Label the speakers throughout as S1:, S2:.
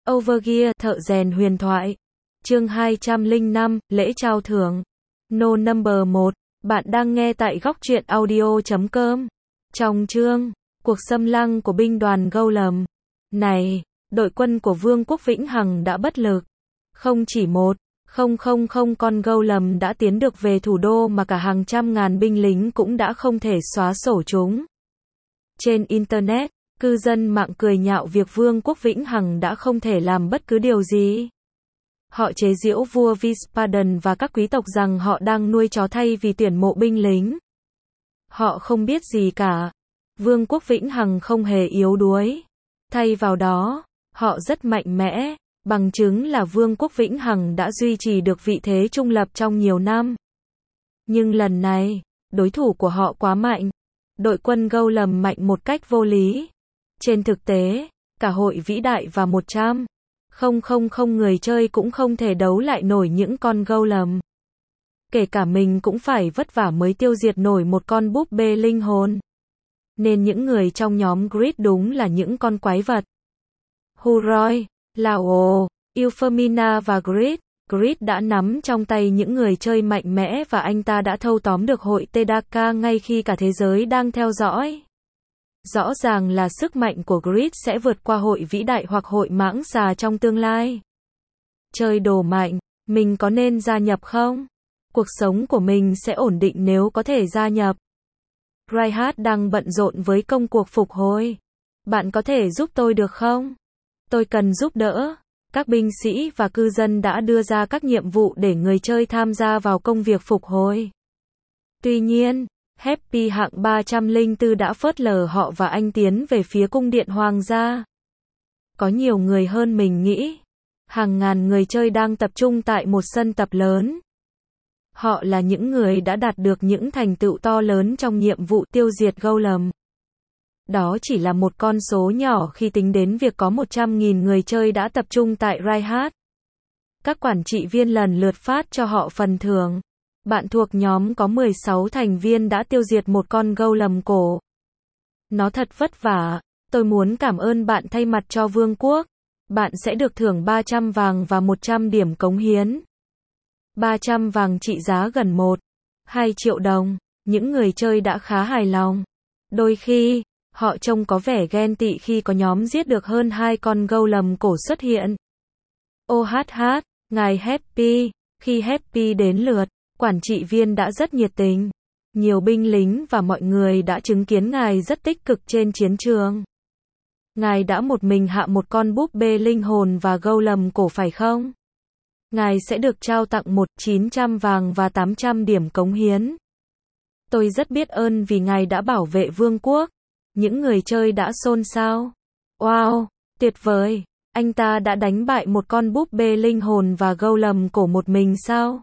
S1: Overgear, thợ rèn huyền thoại. Chương 205, lễ trao thưởng. No number 1. Bạn đang nghe tại góc truyện audio.com. Trong chương, cuộc xâm lăng của binh đoàn Golem. Này, đội quân của Vương quốc Vĩnh Hằng đã bất lực. Không chỉ một, không con Golem đã tiến được về thủ đô mà cả hàng trăm ngàn binh lính cũng đã không thể xóa sổ chúng. Trên Internet, cư dân mạng cười nhạo việc Vương quốc Vĩnh Hằng đã không thể làm bất cứ điều gì. Họ chế giễu vua Vispadan và các quý tộc rằng họ đang nuôi chó thay vì tuyển mộ binh lính. Họ không biết gì cả. Vương quốc Vĩnh Hằng không hề yếu đuối. Thay vào đó, họ rất mạnh mẽ, bằng chứng là Vương quốc Vĩnh Hằng đã duy trì được vị thế trung lập trong nhiều năm. Nhưng lần này, đối thủ của họ quá mạnh. Đội quân Golem mạnh một cách vô lý. Trên thực tế, cả hội vĩ đại và 100,000 người chơi cũng không thể đấu lại nổi những con Golem. Kể cả mình cũng phải vất vả mới tiêu diệt nổi một con búp bê linh hồn. Nên những người trong nhóm Grid đúng là những con quái vật. Huroi, Lao, Euphemina và Grid. Grid đã nắm trong tay những người chơi mạnh mẽ và anh ta đã thâu tóm được hội Tedaka ngay khi cả thế giới đang theo dõi. Rõ ràng là sức mạnh của Grid sẽ vượt qua hội vĩ đại hoặc hội mãng xà trong tương lai. Chơi đồ mạnh, mình có nên gia nhập không? Cuộc sống của mình sẽ ổn định nếu có thể gia nhập. Reinhardt đang bận rộn với công cuộc phục hồi. Bạn có thể giúp tôi được không? Tôi cần giúp đỡ. Các binh sĩ và cư dân đã đưa ra các nhiệm vụ để người chơi tham gia vào công việc phục hồi. Tuy nhiên, Happy hạng 304 đã phớt lờ họ và anh tiến về phía cung điện hoàng gia. Có nhiều người hơn mình nghĩ. Hàng ngàn người chơi đang tập trung tại một sân tập lớn. Họ là những người đã đạt được những thành tựu to lớn trong nhiệm vụ tiêu diệt Golem. Đó chỉ là một con số nhỏ khi tính đến việc có 100.000 người chơi đã tập trung tại Reinhardt. Các quản trị viên lần lượt phát cho họ phần thưởng. Bạn thuộc nhóm có 16 thành viên đã tiêu diệt một con Golem cổ. Nó thật vất vả. Tôi muốn cảm ơn bạn thay mặt cho vương quốc. Bạn sẽ được thưởng 300 vàng và 100 điểm cống hiến. 300 vàng trị giá gần 1,2 triệu đồng. Những người chơi đã khá hài lòng. Đôi khi, họ trông có vẻ ghen tị khi có nhóm giết được hơn 2 con Golem cổ xuất hiện. OHH, ngài Happy. Khi Happy đến lượt, quản trị viên đã rất nhiệt tình. Nhiều binh lính và mọi người đã chứng kiến ngài rất tích cực trên chiến trường. Ngài đã một mình hạ một con búp bê linh hồn và Golem cổ phải không? Ngài sẽ được trao tặng 900 vàng và 800 điểm cống hiến. Tôi rất biết ơn vì ngài đã bảo vệ vương quốc. Những người chơi đã xôn xao. Wow, tuyệt vời. Anh ta đã đánh bại một con búp bê linh hồn và Golem cổ một mình sao?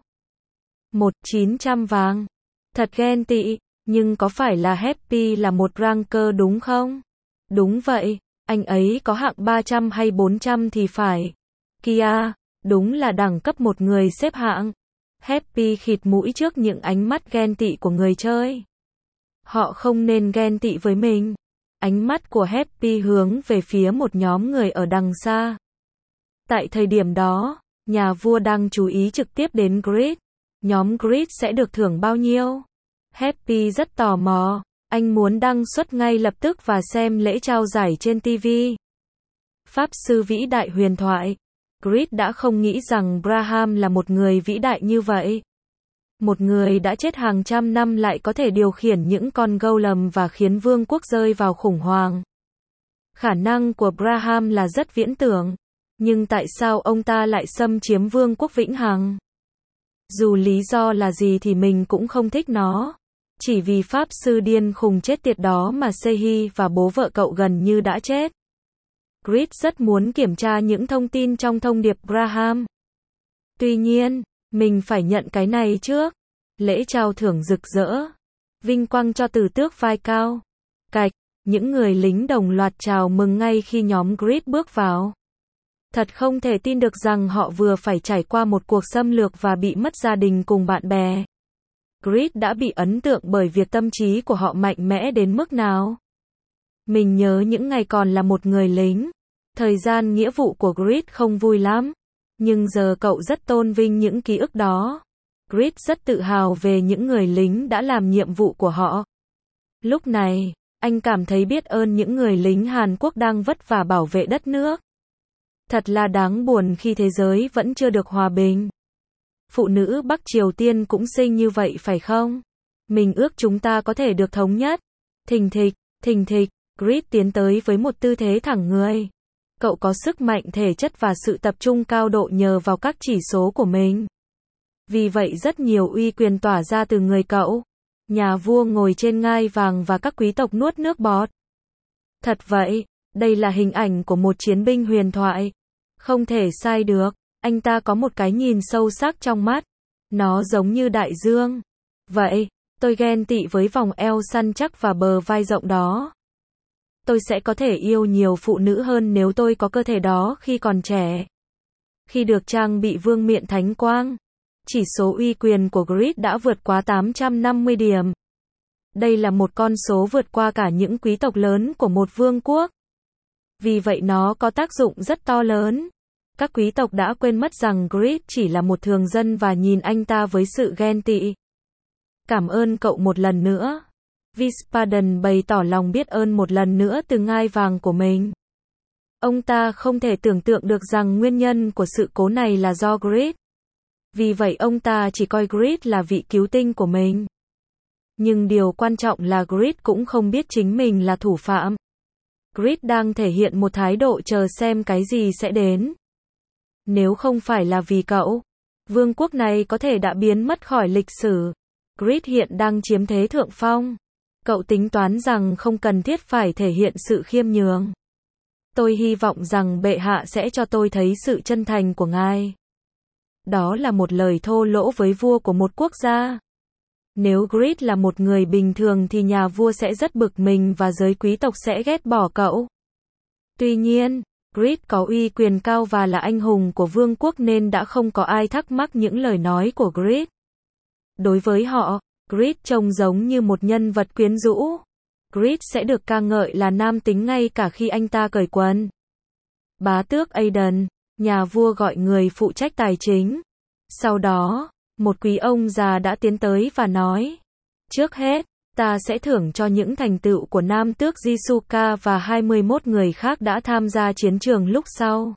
S1: 900 vàng. Thật ghen tị, nhưng có phải là Happy là một ranker đúng không? Đúng vậy, anh ấy có hạng 300 hay 400 thì phải. Kia, đúng là đẳng cấp một người xếp hạng. Happy khịt mũi trước những ánh mắt ghen tị của người chơi. Họ không nên ghen tị với mình. Ánh mắt của Happy hướng về phía một nhóm người ở đằng xa. Tại thời điểm đó, nhà vua đang chú ý trực tiếp đến Grid. Nhóm Grid sẽ được thưởng bao nhiêu? Happy rất tò mò. Anh muốn đăng xuất ngay lập tức và xem lễ trao giải trên TV. Pháp sư vĩ đại huyền thoại. Grid đã không nghĩ rằng Braham là một người vĩ đại như vậy. Một người đã chết hàng trăm năm lại có thể điều khiển những con Golem và khiến vương quốc rơi vào khủng hoảng. Khả năng của Braham là rất viễn tưởng. Nhưng tại sao ông ta lại xâm chiếm vương quốc Vĩnh Hằng? Dù lý do là gì thì mình cũng không thích nó. Chỉ vì pháp sư điên khùng chết tiệt đó mà Sehi và bố vợ cậu gần như đã chết. Grid rất muốn kiểm tra những thông tin trong thông điệp Braham. Tuy nhiên, mình phải nhận cái này trước. Lễ trao thưởng rực rỡ. Vinh quang cho tử tước vai cao. Cạch, những người lính đồng loạt chào mừng ngay khi nhóm Grid bước vào. Thật không thể tin được rằng họ vừa phải trải qua một cuộc xâm lược và bị mất gia đình cùng bạn bè. Grid đã bị ấn tượng bởi việc tâm trí của họ mạnh mẽ đến mức nào. Mình nhớ những ngày còn là một người lính. Thời gian nghĩa vụ của Grid không vui lắm, nhưng giờ cậu rất tôn vinh những ký ức đó. Grid rất tự hào về những người lính đã làm nhiệm vụ của họ. Lúc này, anh cảm thấy biết ơn những người lính Hàn Quốc đang vất vả bảo vệ đất nước. Thật là đáng buồn khi thế giới vẫn chưa được hòa bình. Phụ nữ Bắc Triều Tiên cũng xinh như vậy phải không? Mình ước chúng ta có thể được thống nhất. Thình thịch, Grid tiến tới với một tư thế thẳng người. Cậu có sức mạnh thể chất và sự tập trung cao độ nhờ vào các chỉ số của mình. Vì vậy rất nhiều uy quyền tỏa ra từ người cậu. Nhà vua ngồi trên ngai vàng và các quý tộc nuốt nước bọt. Thật vậy, đây là hình ảnh của một chiến binh huyền thoại. Không thể sai được, anh ta có một cái nhìn sâu sắc trong mắt. Nó giống như đại dương. Vậy, tôi ghen tị với vòng eo săn chắc và bờ vai rộng đó. Tôi sẽ có thể yêu nhiều phụ nữ hơn nếu tôi có cơ thể đó khi còn trẻ. Khi được trang bị vương miện thánh quang, chỉ số uy quyền của Grid đã vượt quá 850 điểm. Đây là một con số vượt qua cả những quý tộc lớn của một vương quốc. Vì vậy nó có tác dụng rất to lớn. Các quý tộc đã quên mất rằng Grid chỉ là một thường dân và nhìn anh ta với sự ghen tị. Cảm ơn cậu một lần nữa. Wiesbaden bày tỏ lòng biết ơn một lần nữa từ ngai vàng của mình. Ông ta không thể tưởng tượng được rằng nguyên nhân của sự cố này là do Grid. Vì vậy ông ta chỉ coi Grid là vị cứu tinh của mình. Nhưng điều quan trọng là Grid cũng không biết chính mình là thủ phạm. Grid đang thể hiện một thái độ chờ xem cái gì sẽ đến. Nếu không phải là vì cậu, vương quốc này có thể đã biến mất khỏi lịch sử. Grid hiện đang chiếm thế thượng phong. Cậu tính toán rằng không cần thiết phải thể hiện sự khiêm nhường. Tôi hy vọng rằng bệ hạ sẽ cho tôi thấy sự chân thành của ngài. Đó là một lời thô lỗ với vua của một quốc gia. Nếu Grid là một người bình thường thì nhà vua sẽ rất bực mình và giới quý tộc sẽ ghét bỏ cậu. Tuy nhiên, Grid có uy quyền cao và là anh hùng của vương quốc nên đã không có ai thắc mắc những lời nói của Grid. Đối với họ, Grid trông giống như một nhân vật quyến rũ. Grid sẽ được ca ngợi là nam tính ngay cả khi anh ta cởi quần. Bá tước Aiden, nhà vua gọi người phụ trách tài chính. Sau đó, một quý ông già đã tiến tới và nói, trước hết, ta sẽ thưởng cho những thành tựu của nam tước Jisuka và 21 người khác đã tham gia chiến trường lúc sau.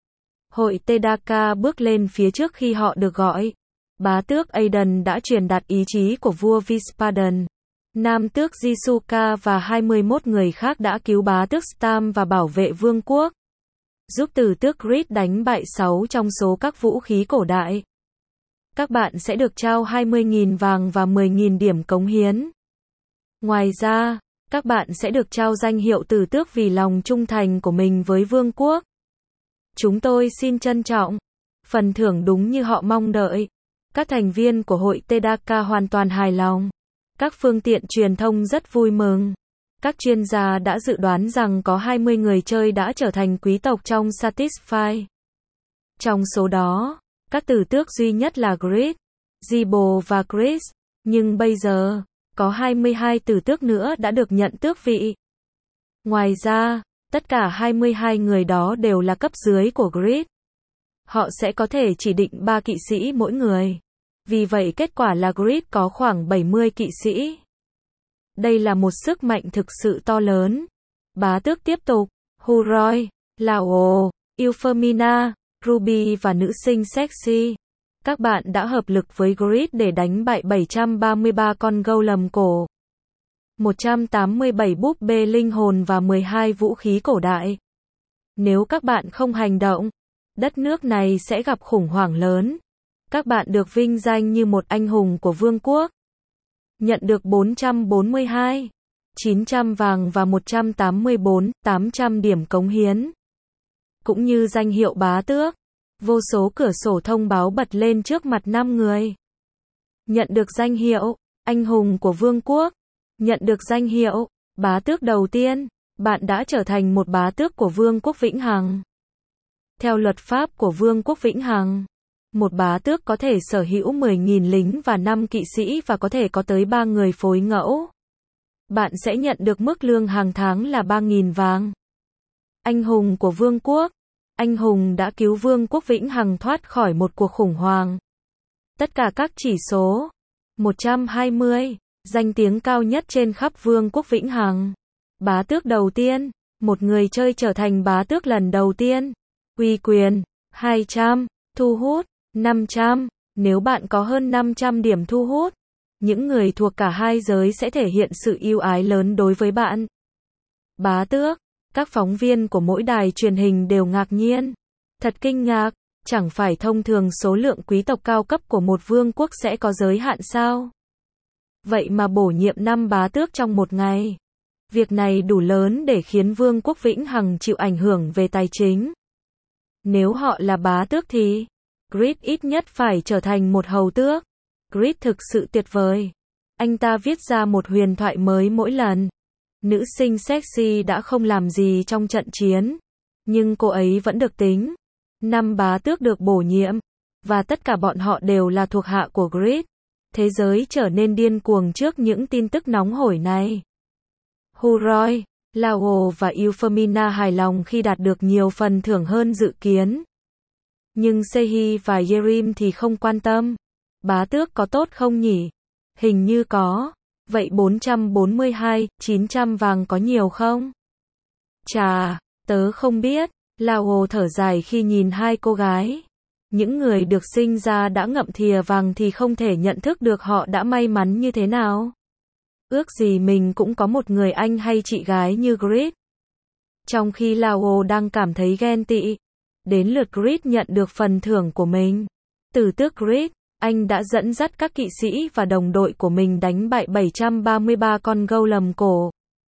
S1: Hội Tedaka bước lên phía trước khi họ được gọi. Bá tước Aiden đã truyền đạt ý chí của vua Wiesbaden. Nam tước Jisuka và 21 người khác đã cứu bá tước Stam và bảo vệ vương quốc. Giúp tử tước Grid đánh bại 6 trong số các vũ khí cổ đại. Các bạn sẽ được trao 20.000 vàng và 10.000 điểm cống hiến. Ngoài ra, các bạn sẽ được trao danh hiệu tử tước vì lòng trung thành của mình với vương quốc. Chúng tôi xin trân trọng. Phần thưởng đúng như họ mong đợi. Các thành viên của hội Tedaka hoàn toàn hài lòng. Các phương tiện truyền thông rất vui mừng. Các chuyên gia đã dự đoán rằng có 20 người chơi đã trở thành quý tộc trong Satisfy. Trong số đó, các tử tước duy nhất là Grid, Zibo và Chris. Nhưng bây giờ, có 22 tử tước nữa đã được nhận tước vị. Ngoài ra, tất cả 22 người đó đều là cấp dưới của Grid. Họ sẽ có thể chỉ định 3 kỵ sĩ mỗi người. Vì vậy kết quả là Grid có khoảng 70 kỵ sĩ. Đây là một sức mạnh thực sự to lớn. Bá tước tiếp tục. Huroi, Lao, Euphemina, Ruby và nữ sinh sexy. Các bạn đã hợp lực với Grid để đánh bại 733 con golem cổ, 187 búp bê linh hồn và 12 vũ khí cổ đại. Nếu các bạn không hành động, đất nước này sẽ gặp khủng hoảng lớn. Các bạn được vinh danh như một anh hùng của vương quốc. Nhận được 442, 900 vàng và 184,800 điểm cống hiến. Cũng như danh hiệu bá tước. Vô số cửa sổ thông báo bật lên trước mặt 5 người. Nhận được danh hiệu anh hùng của vương quốc. Nhận được danh hiệu bá tước đầu tiên. Bạn đã trở thành một bá tước của vương quốc vĩnh hằng. Theo luật pháp của vương quốc vĩnh hằng, một bá tước có thể sở hữu 10.000 lính và 5 kỵ sĩ và có thể có tới 3 người phối ngẫu. Bạn sẽ nhận được mức lương hàng tháng là 3.000 vàng. anh hùng của vương quốc. Anh hùng đã cứu vương quốc vĩnh hằng thoát khỏi một cuộc khủng hoảng. Tất cả các chỉ số 120, danh tiếng cao nhất trên khắp vương quốc vĩnh hằng. Bá tước đầu tiên, một người chơi trở thành bá tước lần đầu tiên. Uy quyền 200, thu hút 500, nếu bạn có hơn 500 điểm thu hút, những người thuộc cả hai giới sẽ thể hiện sự ưu ái lớn đối với bạn. Bá tước, các phóng viên của mỗi đài truyền hình đều ngạc nhiên. Thật kinh ngạc, chẳng phải thông thường số lượng quý tộc cao cấp của một vương quốc sẽ có giới hạn sao? Vậy mà bổ nhiệm 5 bá tước trong một ngày. Việc này đủ lớn để khiến vương quốc vĩnh hằng chịu ảnh hưởng về tài chính. Nếu họ là bá tước thì Grid ít nhất phải trở thành một hầu tước. Grid thực sự tuyệt vời. Anh ta viết ra một huyền thoại mới mỗi lần. Nữ sinh sexy đã không làm gì trong trận chiến, nhưng cô ấy vẫn được tính. 5 bá tước được bổ nhiệm, và tất cả bọn họ đều là thuộc hạ của Grid. Thế giới trở nên điên cuồng trước những tin tức nóng hổi này. Huroi, Lao và Euphemina hài lòng khi đạt được nhiều phần thưởng hơn dự kiến. Nhưng Sehi và Yerim thì không quan tâm. Bá tước có tốt không nhỉ? Hình như có. Vậy 442, 900 vàng có nhiều không? Chà, tớ không biết. Lao thở dài khi nhìn hai cô gái. Những người được sinh ra đã ngậm thìa vàng thì không thể nhận thức được họ đã may mắn như thế nào. Ước gì mình cũng có một người anh hay chị gái như Grid. Trong khi Lao đang cảm thấy ghen tị, đến lượt Grid nhận được phần thưởng của mình. Từ tước Grid, anh đã dẫn dắt các kỵ sĩ và đồng đội của mình đánh bại 733 con golem cổ,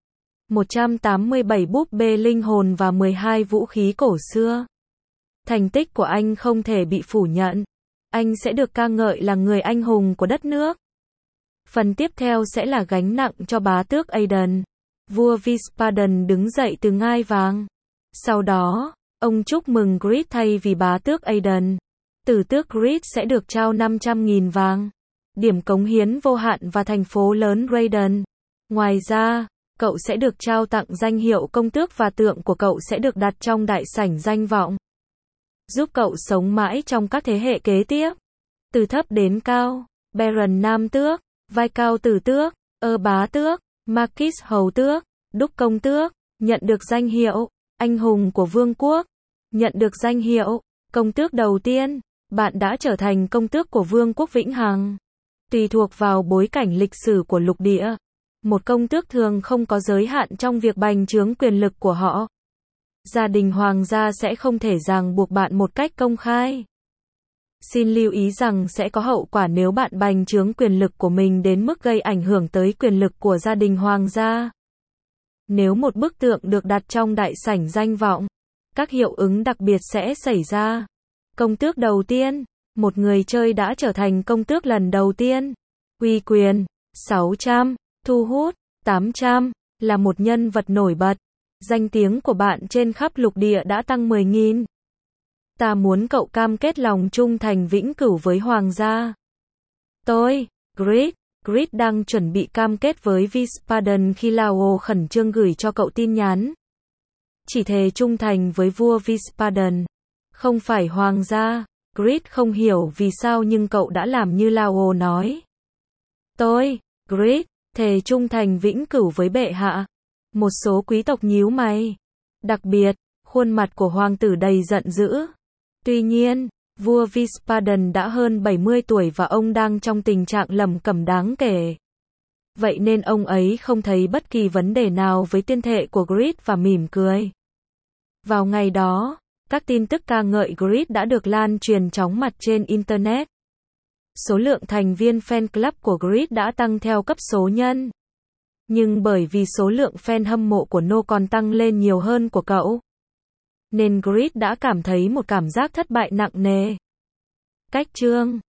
S1: 187 búp bê linh hồn và 12 vũ khí cổ xưa. Thành tích của anh không thể bị phủ nhận. Anh sẽ được ca ngợi là người anh hùng của đất nước. Phần tiếp theo sẽ là gánh nặng cho bá tước Aedan. Vua Vispadan đứng dậy từ ngai vàng. Sau đó, ông chúc mừng Grid thay vì bá tước Aedan. Tử tước Grid sẽ được trao 500.000 vàng, điểm cống hiến vô hạn và thành phố lớn Raiden. Ngoài ra, cậu sẽ được trao tặng danh hiệu công tước và tượng của cậu sẽ được đặt trong đại sảnh danh vọng, giúp cậu sống mãi trong các thế hệ kế tiếp. Từ thấp đến cao, Baron nam tước, vai cao tử tước, bá tước, Marquis hầu tước, đúc công tước, nhận được danh hiệu anh hùng của vương quốc, nhận được danh hiệu công tước đầu tiên. Bạn đã trở thành công tước của vương quốc vĩnh hằng. Tùy thuộc vào bối cảnh lịch sử của lục địa, một công tước thường không có giới hạn trong việc bành trướng quyền lực của họ. Gia đình hoàng gia sẽ không thể ràng buộc bạn một cách công khai. Xin lưu ý rằng sẽ có hậu quả nếu bạn bành trướng quyền lực của mình đến mức gây ảnh hưởng tới quyền lực của gia đình hoàng gia. Nếu một bức tượng được đặt trong đại sảnh danh vọng, các hiệu ứng đặc biệt sẽ xảy ra. Công tước đầu tiên, một người chơi đã trở thành công tước lần đầu tiên. Uy quyền 600, thu hút 800, là một nhân vật nổi bật. Danh tiếng của bạn trên khắp lục địa đã tăng 10.000. Ta muốn cậu cam kết lòng trung thành vĩnh cửu với hoàng gia. Tôi, Grid đang chuẩn bị cam kết với Vispadan khi Lao khẩn trương gửi cho cậu tin nhắn. Chỉ thề trung thành với vua Vispadan, không phải hoàng gia. Grid không hiểu vì sao nhưng cậu đã làm như Lao nói. Tôi, Grid, thề trung thành vĩnh cửu với bệ hạ. Một số quý tộc nhíu mày. Đặc biệt, khuôn mặt của hoàng tử đầy giận dữ. Tuy nhiên, vua Vispadan đã hơn 70 tuổi và ông đang trong tình trạng lầm cẩm đáng kể. Vậy nên ông ấy không thấy bất kỳ vấn đề nào với tuyên thệ của Grid và mỉm cười. Vào ngày đó, các tin tức ca ngợi Grid đã được lan truyền chóng mặt trên Internet. Số lượng thành viên fan club của Grid đã tăng theo cấp số nhân. Nhưng bởi vì số lượng fan hâm mộ của No còn tăng lên nhiều hơn của cậu, nên Grid đã cảm thấy một cảm giác thất bại nặng nề. Cách chương